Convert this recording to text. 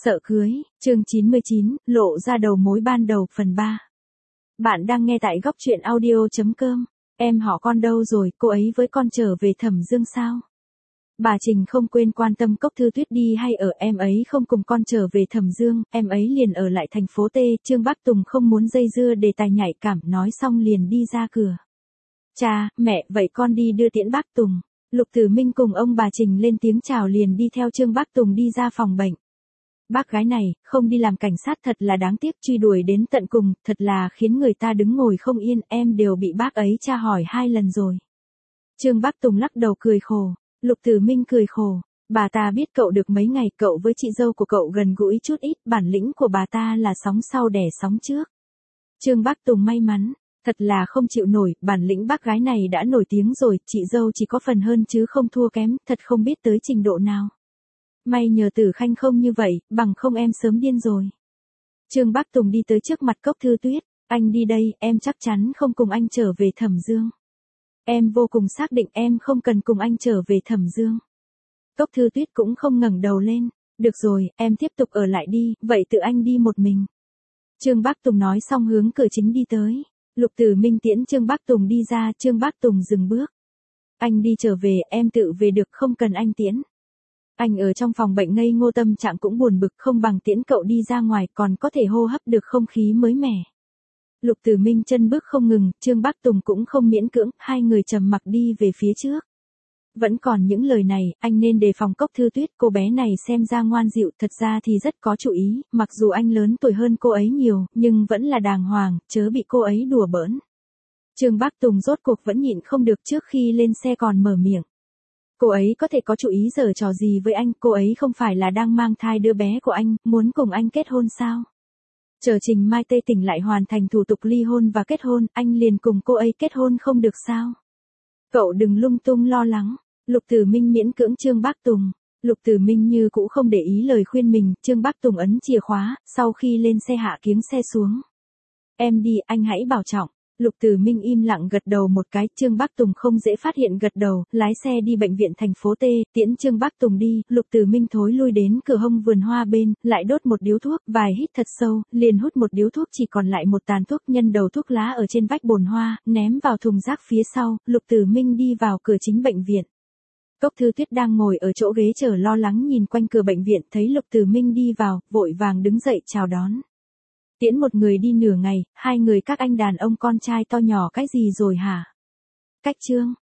Sợ cưới, chương 99, lộ ra đầu mối ban đầu phần 3. Bạn đang nghe tại góc truyện audio.com. Em họ con đâu rồi, cô ấy với con trở về Thẩm Dương sao? Bà Trình không quên quan tâm Cốc Thư Tuyết đi hay ở, em ấy không cùng con trở về Thẩm Dương, em ấy liền ở lại thành phố T. Trương Bác Tùng không muốn dây dưa đề tài nhạy cảm, nói xong liền đi ra cửa. Cha, mẹ, vậy con đi đưa tiễn bác Tùng. Lục Tử Minh cùng ông bà Trình lên tiếng chào liền đi theo Trương Bác Tùng đi ra phòng bệnh. Bác gái này, không đi làm cảnh sát thật là đáng tiếc, truy đuổi đến tận cùng, thật là khiến người ta đứng ngồi không yên, em đều bị bác ấy tra hỏi 2 lần rồi. Trương Bác Tùng lắc đầu cười khổ, Lục Tử Minh cười khổ, bà ta biết cậu được mấy ngày, cậu với chị dâu của cậu gần gũi chút ít, bản lĩnh của bà ta là sóng sau đẻ sóng trước. Trương Bác Tùng may mắn, thật là không chịu nổi, bản lĩnh bác gái này đã nổi tiếng rồi, chị dâu chỉ có phần hơn chứ không thua kém, thật không biết tới trình độ nào. May nhờ Tử Khanh không như vậy, bằng không em sớm điên rồi. Trương Bác Tùng đi tới trước mặt Cốc Thư Tuyết, anh đi đây, em chắc chắn không cùng anh trở về Thẩm Dương. Em vô cùng xác định em không cần cùng anh trở về Thẩm Dương. Cốc Thư Tuyết cũng không ngẩng đầu lên, được rồi, em tiếp tục ở lại đi, vậy tự anh đi một mình. Trương Bác Tùng nói xong hướng cửa chính đi tới. Lục Tử Minh tiễn Trương Bác Tùng đi ra, Trương Bác Tùng dừng bước. Anh đi trở về, em tự về được, không cần anh tiễn. Anh ở trong phòng bệnh ngây ngô, tâm trạng cũng buồn bực, không bằng tiễn cậu đi ra ngoài, còn có thể hô hấp được không khí mới mẻ. Lục Tử Minh chân bước không ngừng, Trương Bác Tùng cũng không miễn cưỡng, hai người trầm mặc đi về phía trước. Vẫn còn những lời này, anh nên đề phòng Cốc Thư Tuyết, cô bé này xem ra ngoan dịu, thật ra thì rất có chủ ý, mặc dù anh lớn tuổi hơn cô ấy nhiều, nhưng vẫn là đàng hoàng, chớ bị cô ấy đùa bỡn. Trương Bác Tùng rốt cuộc vẫn nhịn không được, trước khi lên xe còn mở miệng. Cô ấy có thể có chủ ý giở trò gì với anh, cô ấy không phải là đang mang thai đứa bé của anh, muốn cùng anh kết hôn sao? Chờ Trình Mai Tây tỉnh lại hoàn thành thủ tục ly hôn và kết hôn, anh liền cùng cô ấy kết hôn không được sao? Cậu đừng lung tung lo lắng. Lục Tử Minh miễn cưỡng Trương Bác Tùng. Lục Tử Minh như cũ không để ý lời khuyên mình, Trương Bác Tùng ấn chìa khóa, sau khi lên xe hạ kiếng xe xuống. Em đi, anh hãy bảo trọng. Lục Tử Minh im lặng gật đầu một cái, Trương Bác Tùng không dễ phát hiện gật đầu, lái xe đi bệnh viện thành phố T, tiễn Trương Bác Tùng đi, Lục Tử Minh thối lui đến cửa hông vườn hoa bên, lại đốt một điếu thuốc, vài hít thật sâu, liền hút một điếu thuốc, chỉ còn lại một tàn thuốc, nhân đầu thuốc lá ở trên vách bồn hoa, ném vào thùng rác phía sau, Lục Tử Minh đi vào cửa chính bệnh viện. Cốc Thư Tuyết đang ngồi ở chỗ ghế chờ lo lắng nhìn quanh cửa bệnh viện, thấy Lục Tử Minh đi vào, vội vàng đứng dậy chào đón. Tiễn một người đi nửa ngày, hai người các anh đàn ông con trai to nhỏ cái gì rồi hả? Cách Trương,